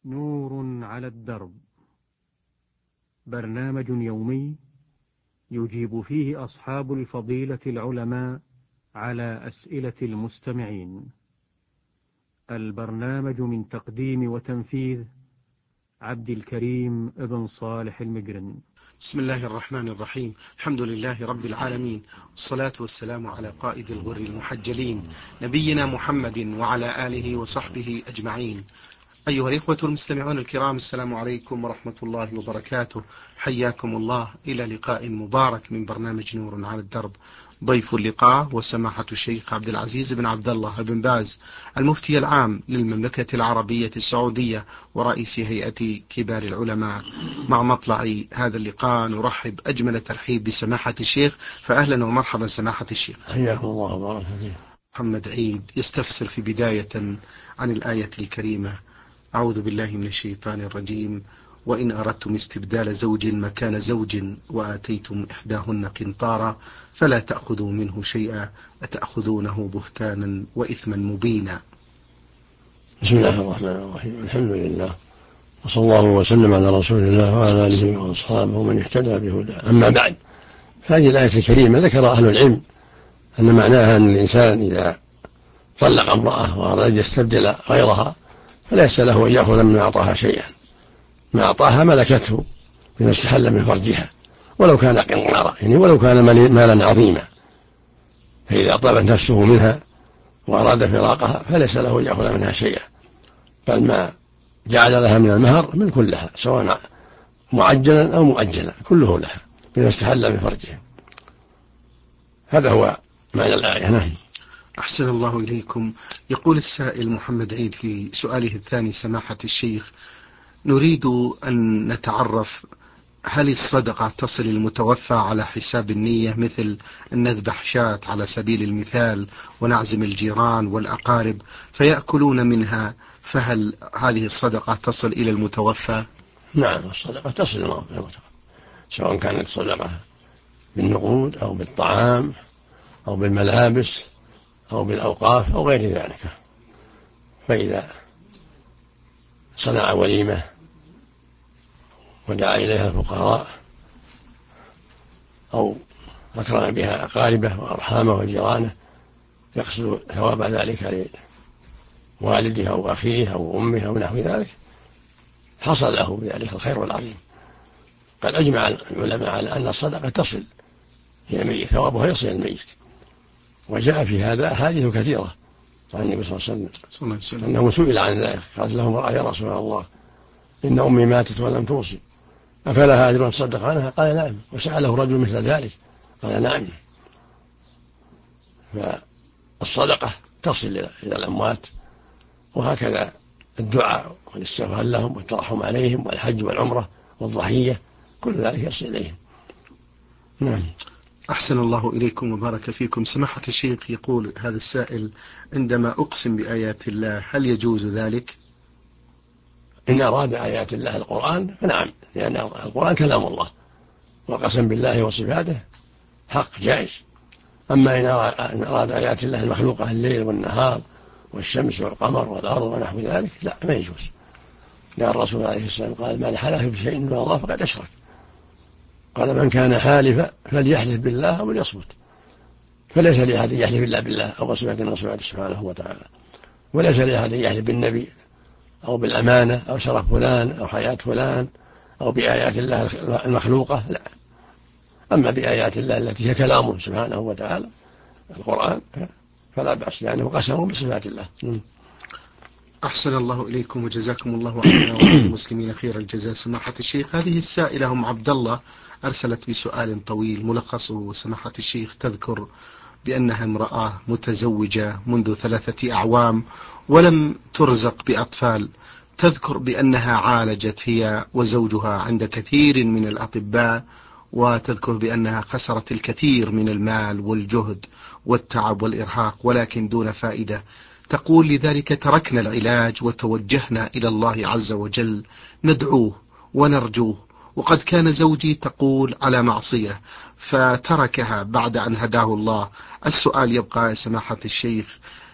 نور على الدرب، برنامج يومي يجيب فيه أصحاب الفضيلة العلماء على أسئلة المستمعين. البرنامج من تقديم وتنفيذ عبد الكريم بن صالح المجرن. بسم الله الرحمن الرحيم. الحمد لله رب العالمين، والصلاة والسلام على قائد الغر المحجلين نبينا محمد وعلى آله وصحبه أجمعين. أيها الإخوة المستمعون الكرام، السلام عليكم ورحمة الله وبركاته. حياكم الله إلى لقاء مبارك من برنامج نور على الدرب. ضيف اللقاء وسماحة الشيخ عبد العزيز بن عبد الله بن باز، المفتي العام للمملكة العربية السعودية ورئيس هيئة كبار العلماء. مع مطلع هذا اللقاء نرحب أجمل ترحيب بسماحة الشيخ، فأهلا ومرحبا سماحة الشيخ. حياكم الله وبارك فيك. محمد عيد يستفسر في بداية عن الآية الكريمة: أعوذ بالله من الشيطان الرجيم، وإن أردتم استبدال زوج مكان زوج وآتيتم إحداهن قنطارا فلا تأخذوا منه شيئا أتأخذونه بهتانا وإثما مبينا. بسم الله الرحمن الرحيم، الحمد لله، وصلى الله وسلم على رسول الله وعلى آله وأصحابه ومن اهتدى بهداه. أما بعد، هذه الآية الكريمة ذكر أهل العلم أن معناها أن الإنسان إذا طلق امرأة وأراد يستبدل غيرها فليس له أن يأخذ من أعطاها شيئا، ما أعطاها ملكته بما استحل من فرجها، ولو كان قنطارا، يعني ولو كان مالا عظيما، فإذا طلبت نفسه منها وأراد فراقها فليس له أن يأخذ منها شيئا، بل ما جعل لها من المهر ملك لها، سواء معجلا أو مؤجلا كله لها بما استحل من فرجها. هذا هو معنى الآية. نعم. أحسن الله إليكم. يقول السائل محمد عيد في سؤاله الثاني: سماحة الشيخ، نريد أن نتعرف هل الصدقة تصل المتوفى على حساب النية، مثل أن نذبح شاة على سبيل المثال ونعزم الجيران والأقارب فيأكلون منها، فهل هذه الصدقة تصل إلى المتوفى؟ نعم، الصدقة تصل إلى المتوفى، سواء كانت صدقة بالنقود أو بالطعام أو بالملابس أو بالأوقاف أو غير ذلك. فإذا صنع وليمة ودعا إليها الفقراء أو أكرم بها أقاربه وأرحامه وجيرانه يقصد ثواب ذلك لوالده أو أخيه أو أمه أو نحو ذلك، حصل له بذلك الخير العظيم. قد أجمع العلماء على أن الصدقة تصل إلى الميت، ثوابها يصل إلى الميت، وجاء في هذا أحاديث كثيرة عن النبي صلى الله عليه وسلم أنه سئل عن ذلك، قال له امرأة: يا رسول الله، إن أمي ماتت ولم توصي، أفلها أجر تصدق عنها؟ قال: نعم. وسأله رجل مثل ذلك قال: نعم. فالصدقة تصل إلى الأموات، وهكذا الدعاء والاستغفار لهم والترحم عليهم والحج والعمرة والضحية، كل ذلك يصل إليهم. نعم. أحسن الله إليكم وبارك فيكم. سماحة الشيخ، يقول هذا السائل: عندما أقسم بآيات الله هل يجوز ذلك؟ إن أراد آيات الله القرآن فنعم، لأن القرآن كلام الله، والقسم بالله وصفاته حق جائز. أما إن أراد آيات الله المخلوقة، الليل والنهار والشمس والقمر والأرض ونحو ذلك، لا، ما يجوز، لأن الرسول عليه السلام قال: من حلف بشيء من الله فقد أشرك. قال: من كان حالفا فليحلف بالله أو ليصمت. فليس لأحد يحلف إلا بالله أو بصفة من صفاته سبحانه وتعالى، وليس لأحد يحلف بالنبي أو بالأمانة أو شرف فلان أو حياة فلان أو بآيات الله المخلوقة، لا. أما بآيات الله التي هي كلامه سبحانه وتعالى القرآن فلا بأس، لأنه قسم بصفات الله. أحسن الله إليكم وجزاكم الله عنا وعن المسلمين خير الجزاء. سماحة الشيخ، هذه السائلة أم عبد الله أرسلت بسؤال طويل ملخصه: سماحة الشيخ، تذكر بأنها امرأة متزوجة منذ 3 أعوام ولم ترزق بأطفال، تذكر بأنها عالجت هي وزوجها عند كثير من الأطباء، وتذكر بأنها خسرت الكثير من المال والجهد والتعب والإرهاق ولكن دون فائدة. تقول: لذلك تركنا العلاج وتوجهنا إلى الله عز وجل ندعوه ونرجوه، وقد كان زوجي تقول على معصية فتركها بعد أن هداه الله. السؤال يبقى يا سماحة الشيخ: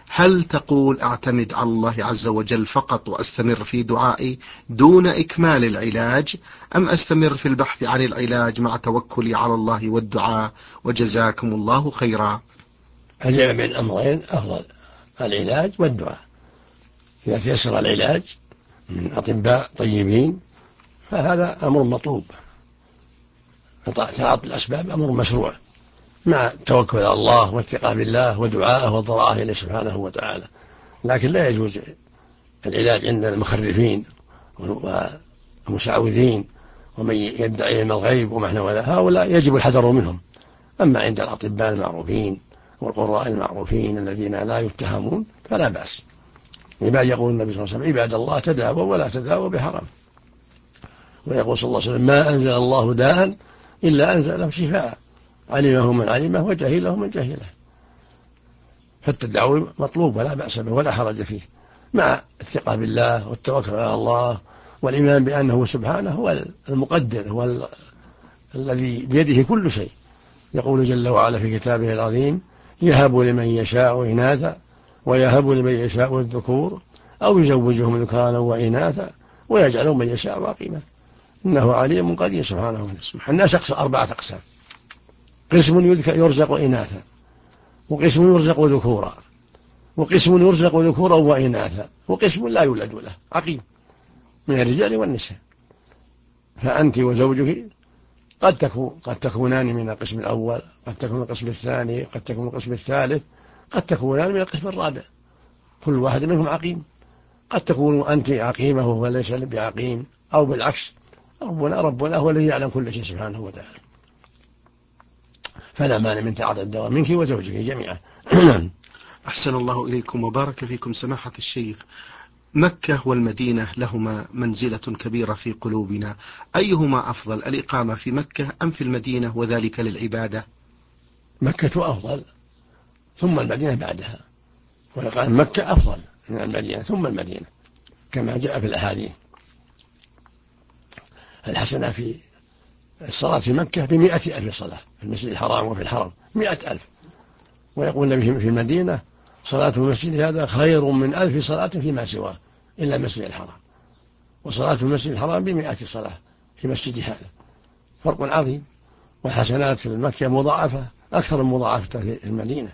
هل تقول أعتمد على الله عز وجل فقط وأستمر في دعائي دون إكمال العلاج، أم أستمر في البحث عن العلاج مع توكلي على الله والدعاء؟ وجزاكم الله خيرا. الجمع بين الأمرين أفضل، العلاج والدعاء. إذا تيسر العلاج من أطباء طيبين فهذا أمر مطلوب، تعاطي الأسباب أمر مشروع مع التوكل على الله والثقة بالله ودعائه وضراءه إليه سبحانه وتعالى. لكن لا يجوز العلاج عند المخرفين والمشعوذين ومن يدعي علم الغيب وما نحو هؤلاء يجب الحذر منهم. أما عند الأطباء المعروفين والقراء المعروفين الذين لا يتهمون فلا بأس. لما يقول النبي صلى الله عليه وسلم: عباد الله تداووا ولا تداووا بحرام. ويقول صلى الله عليه وسلم: ما أنزل الله داء إلا أنزل له شفاء، علمه من علمه وجهله من جهله. فالتداوي مطلوب ولا بأس به ولا حرج فيه، مع الثقة بالله والتوكل على الله والإيمان بأنه سبحانه هو المقدر، هو الذي بيده كل شيء. يقول جل وعلا في كتابه العظيم: يهب لمن يشاء إناثا ويهب لمن يشاء الذكور أو يزوجهم ذكرانا وإناثا ويجعل من يشاء عقيما إنه عليم قدير سبحانه وتعالى. الناس 4 أقسام: قسم يرزق إناثا، وقسم يرزق ذكورا، وقسم يرزق ذكورا وإناثا، وقسم لا يولد له عقيم من الرجال والنساء. فأنت وزوجك قد تكونان من القسم الأول، قد تكون من القسم الثاني، قد تكون من القسم الثالث، قد تكونان من القسم الرابع، كل واحد منهم عقيم. قد تكون أنت عقيمة وهو ليس بعقيم، أو بالعكس، ربنا هو الذي يعلم كل شيء سبحانه وتعالى. فلا مانع من تعاطي الدواء منك وزوجك جميعا. أحسن الله إليكم وبارك فيكم سماحة الشيخ. مكة والمدينة لهما منزلة كبيرة في قلوبنا، أيهما أفضل، الإقامة في مكة أم في المدينة، وذلك للعبادة؟ مكة أفضل ثم المدينة بعدها، وقال مكة أفضل من المدينة ثم المدينة، كما جاء في الأحاديث. الحسنة في الصلاة في مكة ب100,000 صلاة في المسجد الحرام وفي الحرم 100,000. ويقول النبي في المدينة: صلاة المسجد هذا خير من 1000 صلاة فيما سواه إلا المسجد الحرام. وصلاة المسجد الحرام ب100 صلاة في مسجد هذا، فرق عظيم. والحسنات في مكة مضاعفة أكثر من مضاعفة في المدينة.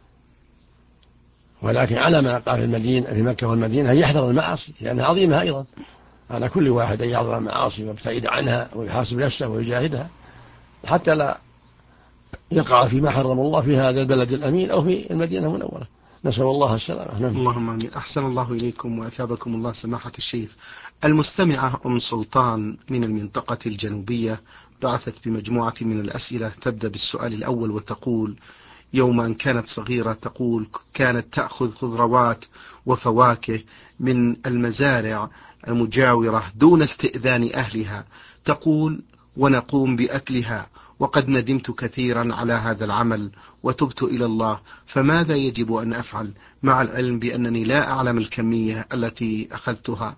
ولكن على ما قال في المدينة في مكة والمدينة يحذر المعاصي لأنها عظيمة أيضا، على كل واحد أن يحذر المعاصي ويبتعد عنها ويحاسب نفسه ويجاهدها حتى لا يقع فيما حرم الله في هذا البلد الأمين أو في المدينة المنورة. نسأل الله السلامة. اللهم آمين. أحسن الله إليكم وأثابكم الله سماحة الشيخ. المستمعة أم سلطان من المنطقة الجنوبية بعثت بمجموعة من الأسئلة، تبدأ بالسؤال الأول وتقول: يوما كانت صغيرة، تقول كانت تأخذ خضروات وفواكه من المزارع المجاورة دون استئذان أهلها، تقول ونقوم بأكلها، وقد ندمت كثيرا على هذا العمل وتبت إلى الله، فماذا يجب أن أفعل مع العلم بأنني لا أعلم الكمية التي أخذتها؟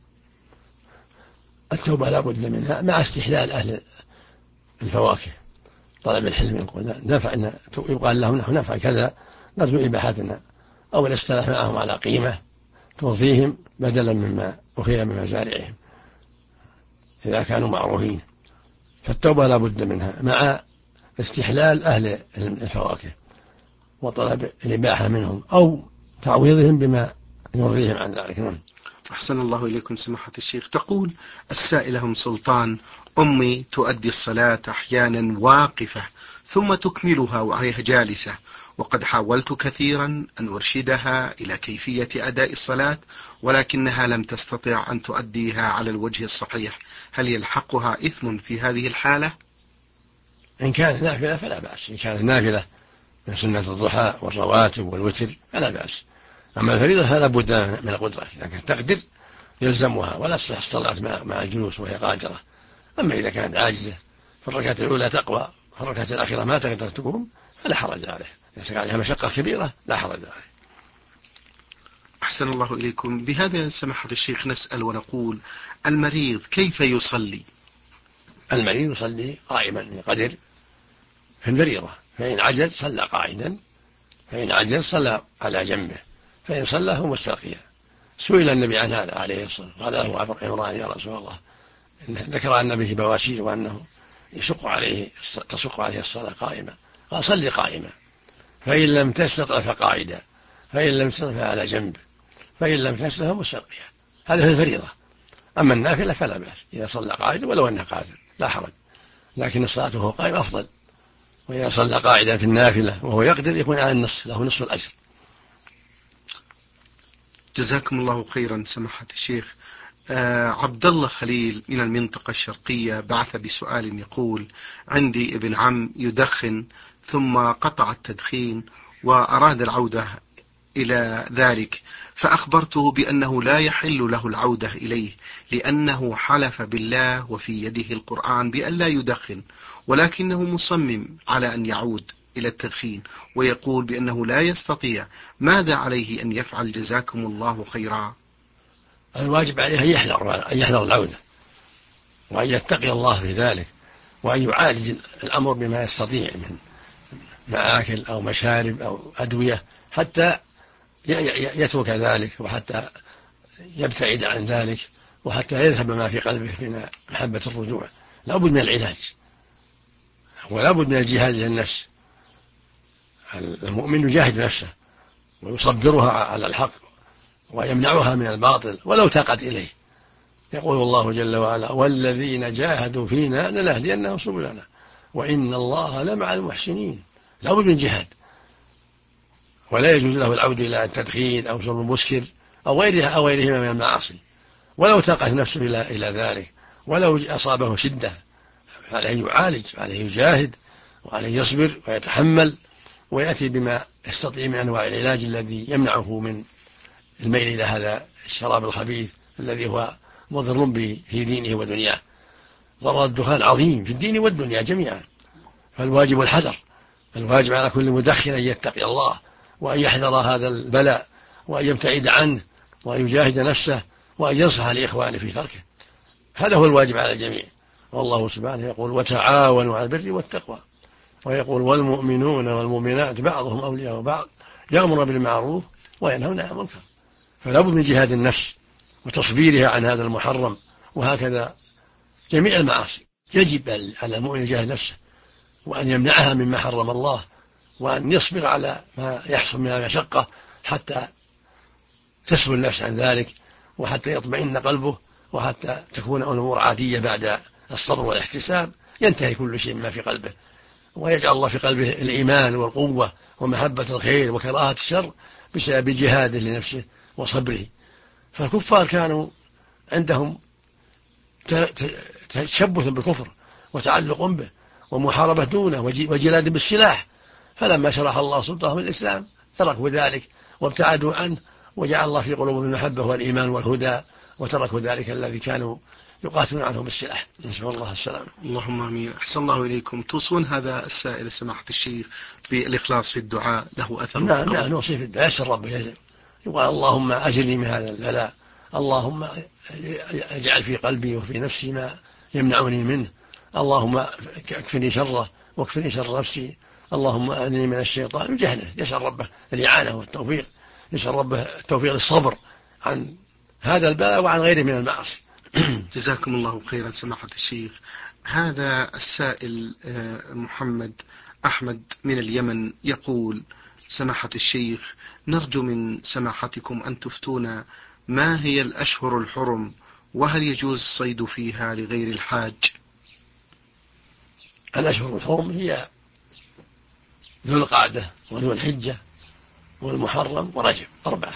التوبة لا بد منها مع استحلال أهل الفواكه. طلب الحلم يقول يقال لهم نحن نفعل كذا نرجو إباحتنا، أو الاصطلاح معهم على قيمة توفيهم بدلا مما أخذ من مزارعهم إذا كانوا معروفين. فالتوبة لا بد منها مع استحلال أهل الفواكه وطلب الإباحة منهم أو تعويضهم بما يرضيهم عن ذلك. أحسن الله إليكم سماحة الشيخ. تقول السائلة أم سلطان: أمي تؤدي الصلاة أحيانا واقفة ثم تكملها وهي جالسة، وقد حاولت كثيرا أن أرشدها إلى كيفية أداء الصلاة ولكنها لم تستطع أن تؤديها على الوجه الصحيح، هل يلحقها إثم في هذه الحالة؟ إن كانت نافلة فلا بأس، إن كانت نافلة من سنة الضحى والرواتب والوتر فلا بأس. أما الفريضة فلا بد من القدرة، إذا كانت تقدر يلزمها ولا تصح الصلاة مع الجلوس وهي قادرة. أما إذا كانت عاجزة فالركعة الأولى تقوى، فالركعة الأخيرة ما تقدر تقوم فلا حرج عليه، إذا كان عليها مشقة كبيرة لا حرج عليه. أحسن الله إليكم. بهذا سماحة الشيخ نسأل ونقول: المريض كيف يصلي؟ المريض يصلي قائما إن قدر في الفريضة، فإن عجز صلى قاعدا، فإن عجز صلى على جنبه، فإن صلى فمستلقيا. سئل النبي عن هذا عليه الصلاة والسلام، قال له عبر عمران: يا رسول الله، ذكر أن به بواسير وأنه تشق عليه الصلاة قائمة. قال: صل قائمة، فإن لم تستطع فقاعدا، فإن لم تستطع فعلى جنب، فإن لم تستطع فمستلقيا. هذا في الفريضة. أما النافلة فلا بأس، إذا صلى قاعدا ولو أنه قادر لا حرج، لكن الصلاة وهو قائم أفضل. وإذا صلى قاعدا في النافلة وهو يقدر يكون على النصف، له نصف الأجر. جزاكم الله خيرا سماحة الشيخ. عبد الله خليل من المنطقة الشرقية بعث بسؤال يقول: عندي ابن عم يدخن ثم قطع التدخين وأراد العودة إلى ذلك، فأخبرته بأنه لا يحل له العودة إليه لأنه حلف بالله وفي يده القرآن بأن لا يدخن، ولكنه مصمم على أن يعود إلى التدخين ويقول بأنه لا يستطيع. ماذا عليه أن يفعل جزاكم الله خيرا؟ الواجب عليه أن يحذر العودة، وأن يتقي الله في ذلك، وأن يعالج الأمر بما يستطيع من مآكل أو مشارب أو أدوية حتى يترك ذلك، وحتى يبتعد عن ذلك، وحتى يذهب ما في قلبه من محبة الرجوع. لا بد من العلاج، ولا بد من الجهاد للنفس. المؤمن يجاهد نفسه ويصبرها على الحق ويمنعها من الباطل ولو تاقت إليه. يقول الله جل وعلا: والذين جاهدوا فينا لنهدينهم سبلنا وإن الله لمع المحسنين. لا بد من جهاد، ولا يجوز له العود إلى التدخين أو شرب المسكر أو غيرهما من المعاصي ولو تاقت نفسه إلى ذلك، ولو أصابه شدة، فعليه يعالج، وعليه يجاهد، وعليه يصبر ويتحمل، ويأتي بما يستطيع من أنواع العلاج الذي يمنعه من الميل إلى هذا الشراب الخبيث الذي هو مضر به في دينه ودنياه. ضرر الدخان عظيم في الدين والدنيا جميعا، فالواجب الحذر. الواجب على كل مدخن أن يتقي الله، وأن يحذر هذا البلاء، وأن يبتعد عنه، وأن يجاهد نفسه، وأن ينصح لإخوانه في تركه. هذا هو الواجب على الجميع. والله سبحانه يقول: وتعاونوا على البر والتقوى، ويقول: والمؤمنون والمؤمنات بعضهم أولياء بعض يأمر بالمعروف وينهون عن المنكر. فلا بد من جهاد النفس وتصبيرها عن هذا المحرم. وهكذا جميع المعاصي يجب على المؤمن يجاهد نفسه، وأن يمنعها مما حرم الله، وأن يصبر على ما يحصل من المشقة حتى تسهل النفس عن ذلك، وحتى يطمئن قلبه، وحتى تكون الأمور عادية بعد الصبر والاحتساب. ينتهي كل شيء مما في قلبه، ويجعل الله في قلبه الإيمان والقوة ومحبة الخير وكراهة الشر بسبب جهاده لنفسه وصبره. فالكفار كانوا عندهم تشبث بالكفر وتعلق به ومحاربة دونه وجلاد بالسلاح، فلما شرح الله صدرهم الإسلام تركوا ذلك وابتعدوا عنه، وجعل الله في قلوبهم المحبة والإيمان والهدى، وتركوا ذلك الذي كانوا يقاتلون عنه بالسلاح. نسأل الله السلامة. اللهم آمين. أحسن الله إليكم. توصون هذا السائل سماحة الشيخ بالإخلاص في الدعاء، له أثر؟ نعم، نوصي في الدعاء، يسأل ربه، يقول: اللهم أجرني من هذا البلاء، اللهم اجعل في قلبي وفي نفسي ما يمنعني منه، اللهم اكفني شره واكفني شر نفسي، اللهم أعني من الشيطان. وجهله يسأل ربه الإعانة والتوفيق، يسأل ربه التوفيق للصبر عن هذا البلاء وعن غيره من المعاصي. جزاكم الله خيرا سماحة الشيخ. هذا السائل محمد أحمد من اليمن يقول: سماحة الشيخ، نرجو من سماحتكم أن تفتونا ما هي الأشهر الحرم، وهل يجوز الصيد فيها لغير الحاج؟ الأشهر الحرم هي ذو القعدة وذو الحجة والمحرم ورجب، 4.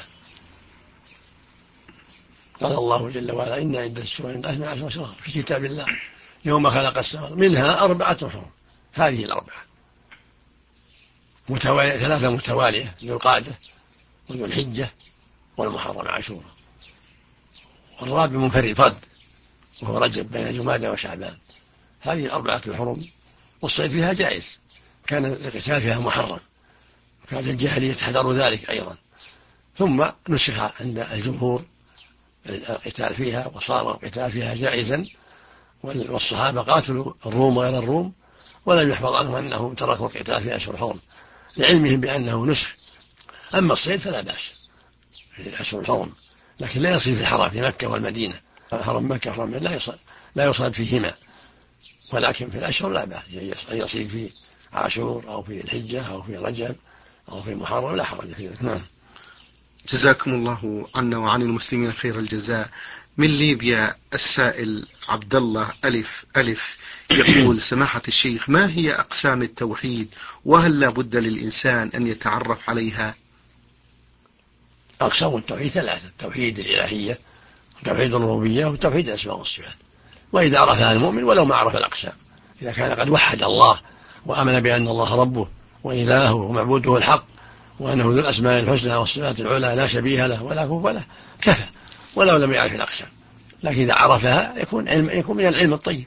قال الله جل وعلا: إن عدة الشهور 12 شهرا في كتاب الله يوم خلق السماوات منها 4 حرم. هذه 4 متوالية، 3 متوالية: ذو القعدة وذو الحجة والمحرم عاشوراء، والرابع منفرد فرد وهو رجب بين جمادى وشعبان. هذه 4 الحرم، والصيد فيها جائز، كان القتال فيها محرم، كانت الجاهلية تحذر ذلك أيضا، ثم نسخ عند الجمهور القتال فيها، وصار القتال فيها جائزا، والصحابة قاتلوا الروم وغير الروم، ولم يحفظ عنهم أنهم تركوا القتال في أشهر الحرم لعلمهم بأنه نسخ. أما الصيد فلا بأس، في الأشهر الحرم، لكن لا يصيد في الحرم في مكة والمدينة. حرم مكة حرم لا يصاد فيهما، ولكن في الأشهر لا بأس أن يصيد في عاشور أو في الحجة أو في رجب أو في محرم، لا حرج في ذلك. نعم. جزاكم الله عنا وعن المسلمين خير الجزاء. من ليبيا السائل عبد الله ألف ألف يقول: سماحة الشيخ، ما هي أقسام التوحيد، وهل لا بد للإنسان أن يتعرف عليها؟ أقسام التوحيد ثلاثة: توحيد الإلهية، وتوحيد الربوبية، وتوحيد الأسماء والصفات. وإذا عرفها المؤمن ولو ما عرف الأقسام، إذا كان قد وحد الله وآمن بأن الله ربه وإلهه ومعبوده الحق، وأنه ذو الأسماء الحسنى والصفات العلى لا شبيه له ولا كفء له، كفى ولو لم يعرف الأقسام. لكن إذا عرفها يكون من العلم الطيب.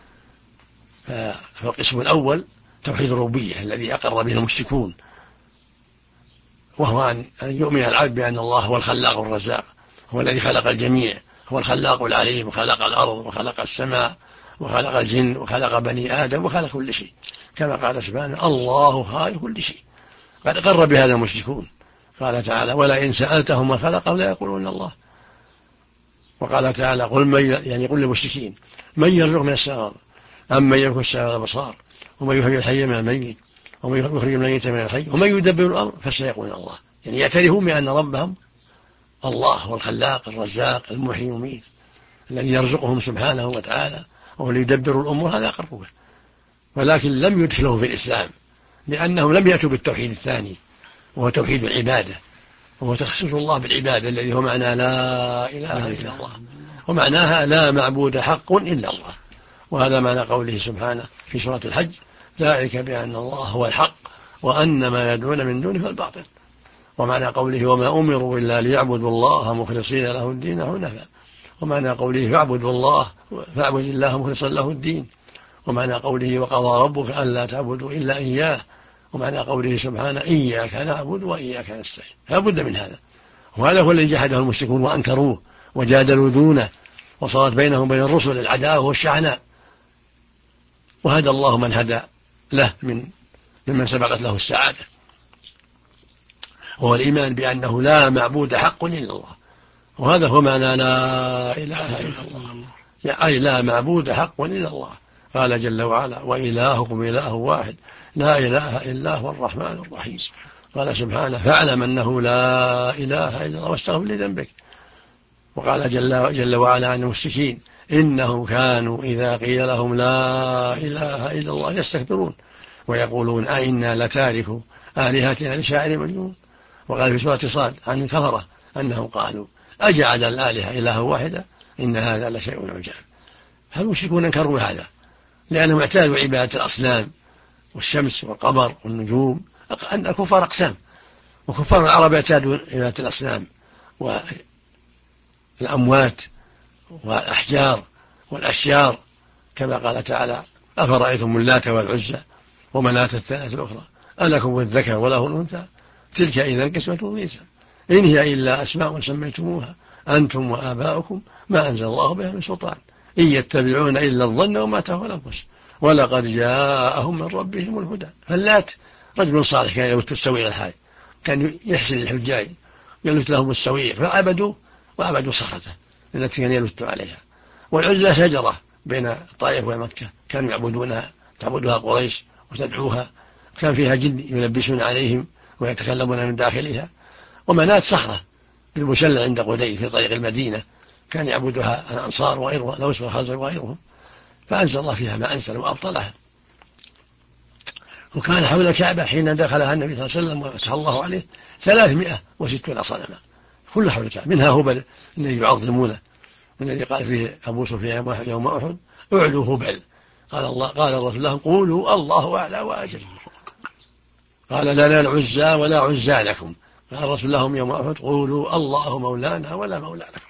فالقسم الأول توحيد الربوبية الذي أقر به المشركون، وهو أن يؤمن العبد بأن الله هو الخلاق الرزاق، هو الذي خلق الجميع، هو الخلاق العليم، وخلق الأرض وخلق السماء وخلق الجن وخلق بني آدم وخلق كل شيء، كما قال سبحانه: الله خالق كل شيء. قد أقر بهذا المشركون، قال تعالى: ولئن سألتهم من خلقهم ليقولون الله. وقال تعالى: قل للمشركين: من يرزق من السماء أمن يملك السماء والأبصار ومن يحيي الحي من الميت ومن يخرج الميت من الحي ومن يدبر الأمر فسيقولون الله. يعني يعترفون بأن ربهم الله هو الخلاق الرزاق المحيي المميت الذي يرزقهم سبحانه وتعالى، وهو اللي يدبر الأمور. هذا أقروا به، ولكن لم يدخلوه في الإسلام، لأنهم لم يأتوا بالتوحيد الثاني، وهو توحيد العبادة، وهو تخصيص الله بالعبادة الذي هو معنى لا إله إلا الله، ومعناها لا معبود حق إلا الله. وهذا معنى قوله سبحانه في سورة الحج: ذلك بأن الله هو الحق وأن ما يدعون من دونه الباطل. ومعنى قوله: وما أمروا إلا ليعبدوا الله مخلصين له الدين حنفاء. ومعنى قوله: فاعبد الله مخلصا له الدين. ومعنى قوله: وقضى ربك ألا تعبدوا إلا إياه. ومعنى قوله سبحانه: إياك نعبد وإياك نستعين. لا بد من هذا، وهذا هو الذي جحده المشركون وأنكروه وجادلوا دونه، وصارت بينهم وبين الرسل العداوة والشحناء. وهدى الله من هدى له ممن سبقت له السعادة، وهو الإيمان بأنه لا معبود حق إلا الله. وهذا هو معنى لا إله إلا الله، أي لا معبود حق إلا الله. قال جل وعلا: وإلهكم إله واحد لا إله إلا هو الرحمن الرحيم. قال سبحانه: فاعلم أنه لا إله إلا الله واستغفر لذنبك. وقال جل وعلا عن المشركين: إنهم كانوا إذا قيل لهم لا إله إلا الله يستكبرون ويقولون أئنا لتاركوا آلهتنا لشاعر مجنون. وقال في سورة صاد عن الكفرة أنهم قالوا: أجعل الآلهة إله واحدة إن هذا لشيء عجاب. فالمشركون أنكروا هذا لأنهم اعتادوا عبادة الأصنام والشمس والقمر والنجوم. الكفار أقسام، وكفار العرب اعتادوا عبادة الأصنام والأموات والأحجار والأشجار، كما قال تعالى: أفرأيتم اللات والعزى ومناة الثالثة الأخرى ألكم الذكر وله الأنثى تلك إذا قسمة ضيزى إن هي إلا أسماء سميتموها أنتم وآباؤكم ما أنزل الله بها من سلطان إن يتبعون إلا الظن وما تهوى الأنفس ولقد جاءهم من ربهم الهدى. فاللات رجل صالح كان يلوث السويق الحاج، كان يحسن الحجاج يلوث لهم السويق فعبدوا وعبدوا صخرته التي كان يلوث عليها. والعزى شجرة بين الطائف ومكة كانوا يعبدونها، تعبدها قريش وتدعوها، كان فيها جن يلبسون عليهم ويتكلمون من داخلها. ومناة صخرة بالمشلة عند قدي في طريق المدينة كان يعبدها الأنصار وغيرهم، الأوس والخزرج وغيرهم، فأنزل الله فيها ما أنزل وأبطلها. وكان حول الكعبة حين دخلها النبي صلى الله عليه وسلم وفتح الله عليه 360 صنما كل حول الكعبة، منها هبل الذي يعظمونه، الذي قال فيه أبو سفيان يوم أحد: اعلوا هبل. قال الرسول لهم: قولوا الله أعلى وأجل. قال: لا العزى ولا عزى لكم. قال الرسول لهم يوم أحد: قولوا الله مولانا ولا مولى لكم.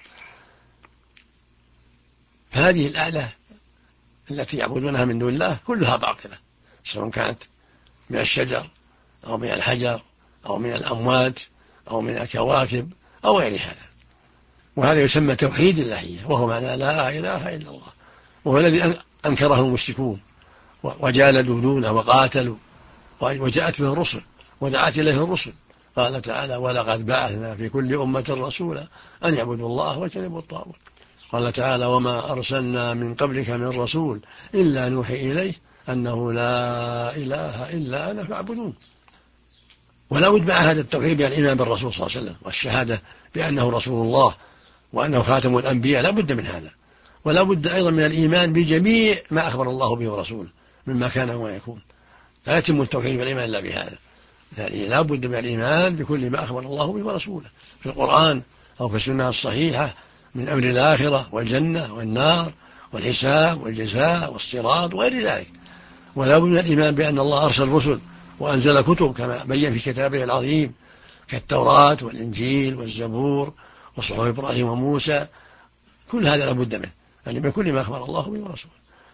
فهذه الآلة التي يعبدونها من دون الله كلها باطلة، سواء كانت من الشجر أو من الحجر أو من الأموات أو من الكواكب أو غير هذا. وهذا يسمى توحيد اللهية، وهو معنى لا إله إلا الله، وهو الذي أنكره المشركون وجالدوا دونه وقاتلوا، وجاءت به الرسل ودعت إليه الرسل قال تعالى: ولقد بعثنا في كل أمة رسولا أن يعبدوا الله واجتنبوا الطاغوت. قال تعالى: وما أرسلنا من قبلك من رسول إلا نوحي إليه أنه لا إله إلا أنا فاعبدون. ولا بد مع هذا التوحيد الإيمان بالرسول صلى الله عليه وسلم والشهادة بأنه رسول الله وأنه خاتم الأنبياء، لا بد من هذا. ولا بد أيضا من الإيمان بجميع ما أخبر الله به ورسوله مما كان ويكون. لا يتم التوحيد والإيمان إلا بهذا. يعني لا بد من الإيمان بكل ما أخبر الله به ورسوله في القرآن أو في السنة الصحيحة من أمر الآخرة والجنة والنار والحساب والجزاء والصراط وغير ذلك. ولا بد من الإيمان بأن الله أرسل رسل وأنزل كتب كما بين في كتابه العظيم كالتوراة والإنجيل والزبور وصحف إبراهيم وموسى. كل هذا لا بد منه، يعني بكل ما أخبر الله به ورسوله.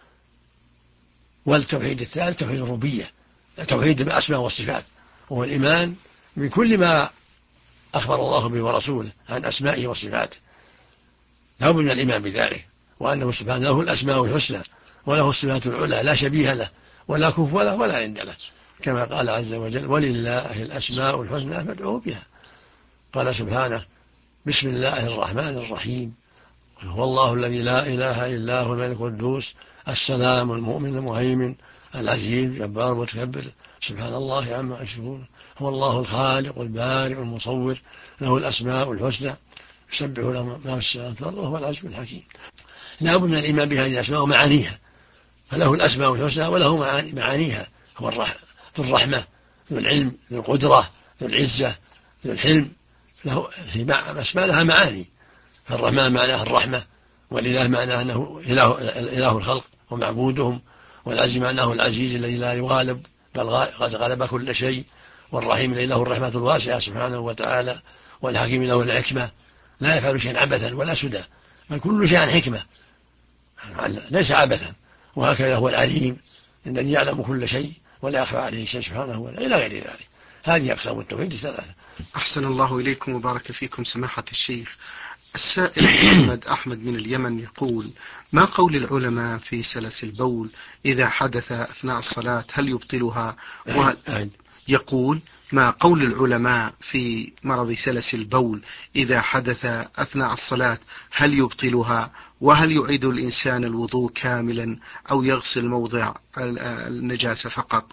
والتوحيد الثالث توحيد الربوبية، توحيد الأسماء والصفات، وهو الإيمان بكل ما أخبر الله به ورسوله عن أسمائه وصفاته. لا بد من الإيمان بذلك، وأنه سبحانه له الأسماء الحسنى وله الصفات العلى لا شبيه له ولا كفو له ولا عند له، كما قال عز وجل: ولله الأسماء الحسنى فادعوه بها. قال سبحانه: بسم الله الرحمن الرحيم، هو الله الذي لا إله إلا هو الملك القدوس السلام المؤمن المهيمن العزيز الجبار المتكبر سبحان الله عما يشركون، هو الله الخالق البارئ المصور له الأسماء الحسنى يسبح له ما في السماوات والأرض وهو العزيز الحكيم. لا بد من الإيمان بهذه الأسماء ومعانيها، فله الأسماء الحسنى وله معانيها. هو ذو الرحمة، ذو العلم، ذو القدرة، ذو العزة، ذو الحلم، له في أسماء لها معاني. فالرحمن معناه الرحمة، والإله معناه أنه إله الخلق ومعبودهم، والعزيز معناه العزيز الذي لا يغالب بل قد غلب كل شيء، والرحيم الذي له الرحمة الواسعة سبحانه وتعالى، والحكيم له الحكمة لا يفعل شيئا عبثا ولا سدى، بل كل شيء عن حكمة ليس عبثا. وهكذا هو العليم الذي يعلم كل شيء ولا يخفى عليه شيء سبحانه وتعالى إلى غير ذلك. هذه أقسام التوحيد الثلاثة. أحسن الله إليكم وبارك فيكم سماحة الشيخ. السائل أحمد من اليمن يقول: ما قول العلماء في سلس البول إذا حدث أثناء الصلاة هل يبطلها؟ يقول: ما قول العلماء في مرض سلس البول إذا حدث أثناء الصلاة هل يبطلها؟ وهل يعيد الإنسان الوضوء كاملا أو يغسل موضع النجاسة فقط؟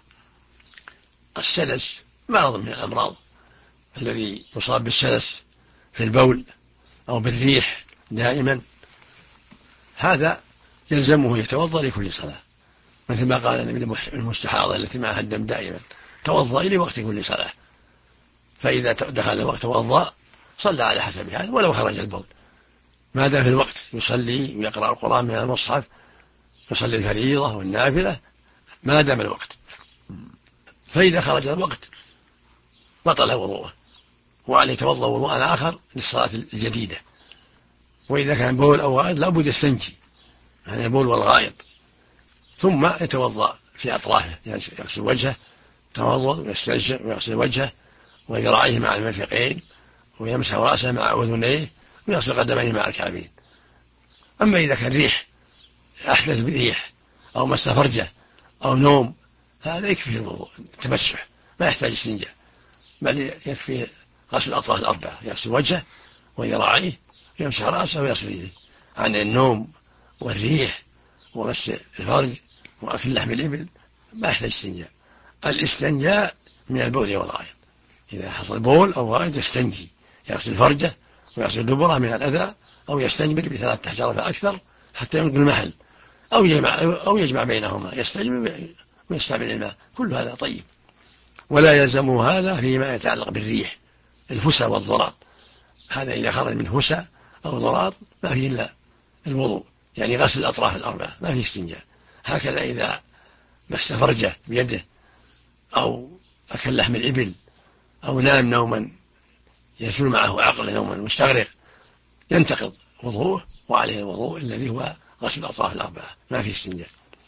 السلس مرض من الأمراض، الذي يصاب بالسلس في البول أو بالريح دائما هذا يلزمه يتوضأ لكل صلاة، مثل ما قال النبي: المستحاضة التي معها الدم دائما توضأ لوقت كل صلاة، فإذا دخل الوقت توضأ صلى على حسب هذا ولو خرج البول، ما دام في الوقت يصلي ويقرأ القرآن من المصحف، يصلي الفريضة والنافلة ما دام الوقت. فإذا خرج الوقت بطل وضوءه وأن يتوضأ وضوءا آخر للصلاة الجديدة. وإذا كان بول أو غائط لا بد يستنجي عن البول والغائط، ثم يتوضأ في أطرافه، يغسل وجهه، يتوضأ ويستنشق ويغسل وجهه وذراعيه مع المرفقين، ويمسح رأسه مع أذنيه، ويغسل قدميه مع الكعبين. أما إذا كان ريح أحدث بريح أو مس فرجه أو نوم هذا يكفي الوضوء التمسح، ما يحتاج استنجاء، بل يكفي غسل الأطراف الأربعة، يغسل وجهه وذراعيه ويمسح رأسه ويغسل يديه. عن النوم والريح ومس الفرج وأكل لحم الإبل ما يحتاج استنجاء. الاستنجاء من البول والغائط، إذا حصل بول أو غائط يستنجي، يغسل فرجه ويغسل دبره من الأذى، أو يستنجبر ب3 أحجار فأكثر حتى ينقل المحل، أو يجمع بينهما، يستنجبر ويستعمل الماء، كل هذا طيب. ولا يلزمه هذا فيما يتعلق بالريح، الفسا والضراط، هذا إذا خرج من فسا أو ضراط ما فيه إلا الوضوء، يعني غسل الأطراف الأربعة ما فيه استنجاء. هكذا إذا مس فرجه بيده أو أكل لحم الإبل أو نام نوما يسل معه عقل نوما مستغرق ينتقض وضوءه، وعليه الوضوء الذي هو غسل الأطراف الأربعة ما فيه استنجاء.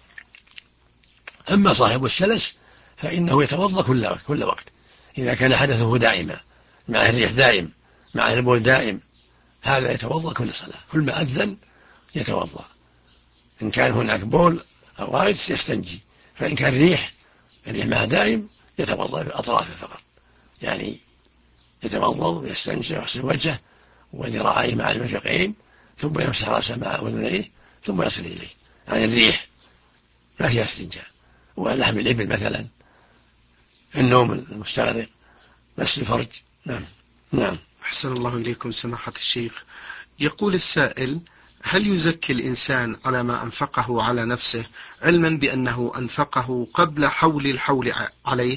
أما صاحب السلس فإنه يتوضأ كل وقت إذا كان حدثه دائما، مع الريح دائم، مع البول دائم، هذا يتوضأ كل صلاة، كل ما أذن يتوضأ. إن كان هناك بول أو غائط يستنجي، فإن كان الريح معه دائم يتوضأ في أطرافه فقط، يعني يتوضأ ويستنشق ويغسل وجهه وذراعيه مع المرفقين، ثم يمسح رأسه مع أذنيه ثم يصل إليه. يعني الريح ما فيها استنجاء. ولحم الإبل مثلا، النوم المستغرق، مس الفرج. نعم. نعم. أحسن الله إليكم سماحة الشيخ. يقول السائل: هل يزكي الإنسان على ما أنفقه على نفسه علما بأنه أنفقه قبل حول الحول عليه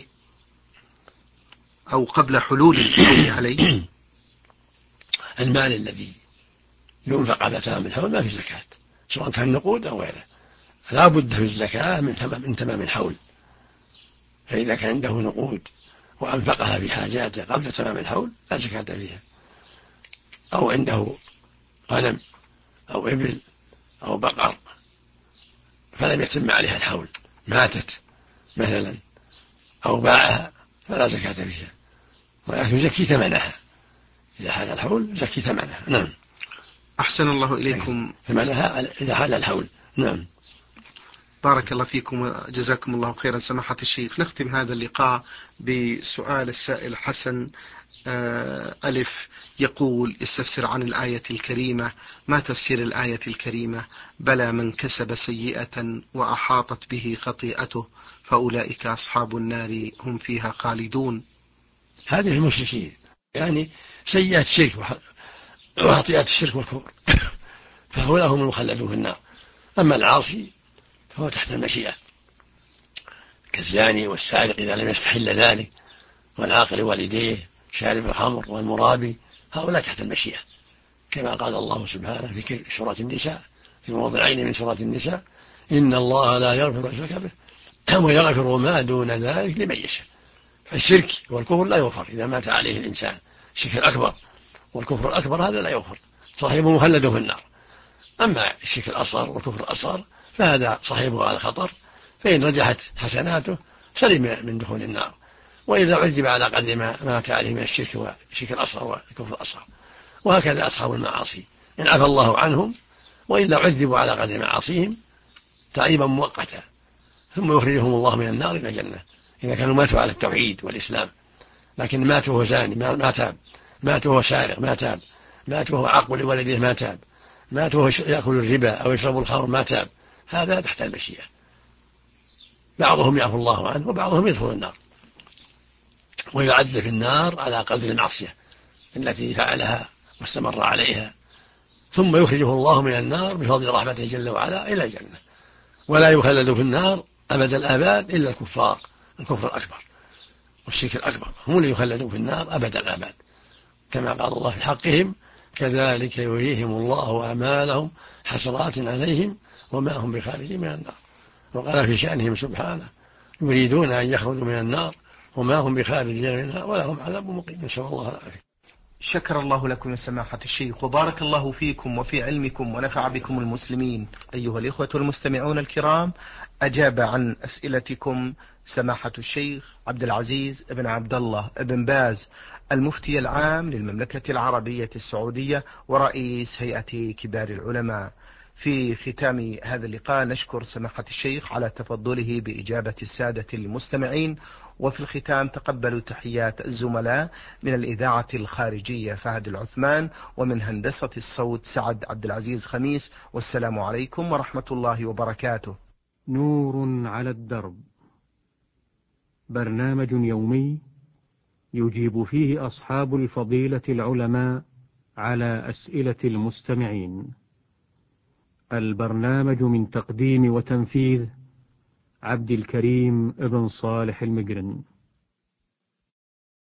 أو قبل حلول الحول عليه؟ المال الذي ينفق على تمام الحول ما في زكاة، سواء كان نقود أو غيره. لا بد في الزكاة من تمام الحول. فإذا كان عنده نقود وأنفقها في حاجاته قبل تمام الحول لا زكاة فيها. أو عنده غنم أو إبل أو بقر فلم يتم عليها الحول، ماتت مثلا أو باعها، فلا زكاة فيها، ولكن يزكي ثمنها. إذا حال الحول يزكي ثمنها. نعم. أحسن الله إليكم. ثمنها إذا حال الحول. نعم. بارك الله فيكم وجزاكم الله خيرا سماحة الشيخ. نختم هذا اللقاء بسؤال السائل حسن ألف، يقول: يستفسر عن الآية الكريمة: ما تفسير الآية الكريمة بلى من كسب سيئة وأحاطت به خطيئته فأولئك أصحاب النار هم فيها خالدون؟ هذه المشركين، يعني سيئة الشرك وخطيئة الشرك والكفر فهؤلاء هم المخلدون في النار. أما العاصي فهو تحت المشيئة، كالزاني والسارق إذا لم يستحل ذلك، والعاقل والديه، شارب الخمر والمرابي، هؤلاء تحت المشيئة، كما قال الله سبحانه في سورة النساء، في موضعين من سورة النساء: إن الله لا يغفر الشرك به ويغفر ما دون ذلك لمن يشاء. فالشرك والكفر لا يغفر إذا مات عليه الإنسان، الشرك الأكبر والكفر الأكبر هذا لا يغفر، صاحبه مخلد في النار. أما الشرك الأصغر والكفر الأصغر فهذا صاحبه على خطر، فإن رجحت حسناته سلم من دخول النار، وإذا عذب على قدر ما مات عليه من الشرك والشرك الأصغر والكفر الأصغر. وهكذا أصحاب المعاصي إن عفى الله عنهم وإلا عذبوا على قدر معاصيهم تعذيبا مؤقتا، ثم يخرجهم الله من النار إلى الجنة إذا كانوا ماتوا على التوحيد والإسلام. لكن ماتوا وهو زاني ما تاب، ماتوا وهو سارق ما تاب، ماتوا وهو عاق لوالديه ما تاب، ماتوا وهو يأكل الربا أو يشرب الخمر ما تاب، هذا تحت المشيئة. بعضهم يعفو الله عنه وبعضهم يدخل النار ويعذب في النار على قدر المعصية التي فعلها واستمر عليها، ثم يخرجه الله من النار بفضل رحمته جل وعلا إلى الجنة. ولا يخلد في النار أبد الآباد إلا الكفار، الكفر الأكبر والشرك الأكبر هم اللي يخلدون في النار أبد الآباد، كما قال الله في حقهم: كذلك يريهم الله أعمالهم حسرات عليهم وما هم بخارجين من النار. وقال في شأنهم سبحانه: يريدون أن يخرجوا من النار وما هم بخارجين منها ولهم عذاب مقيم، نسأل الله العافية. شكر الله لكم يا سماحة الشيخ، وبارك الله فيكم وفي علمكم ونفع بكم المسلمين. أيها الإخوة المستمعون الكرام، أجاب عن أسئلتكم سماحة الشيخ عبد العزيز بن عبد الله بن باز، المفتي العام للمملكة العربية السعودية ورئيس هيئة كبار العلماء. في ختام هذا اللقاء نشكر سماحة الشيخ على تفضله بإجابة السادة المستمعين، وفي الختام تقبلوا تحيات الزملاء من الإذاعة الخارجية فهد العثمان، ومن هندسة الصوت سعد عبد العزيز خميس، والسلام عليكم ورحمة الله وبركاته. نور على الدرب، برنامج يومي يجيب فيه أصحاب الفضيلة العلماء على أسئلة المستمعين. البرنامج من تقديم وتنفيذ عبد الكريم ابن صالح المقرن.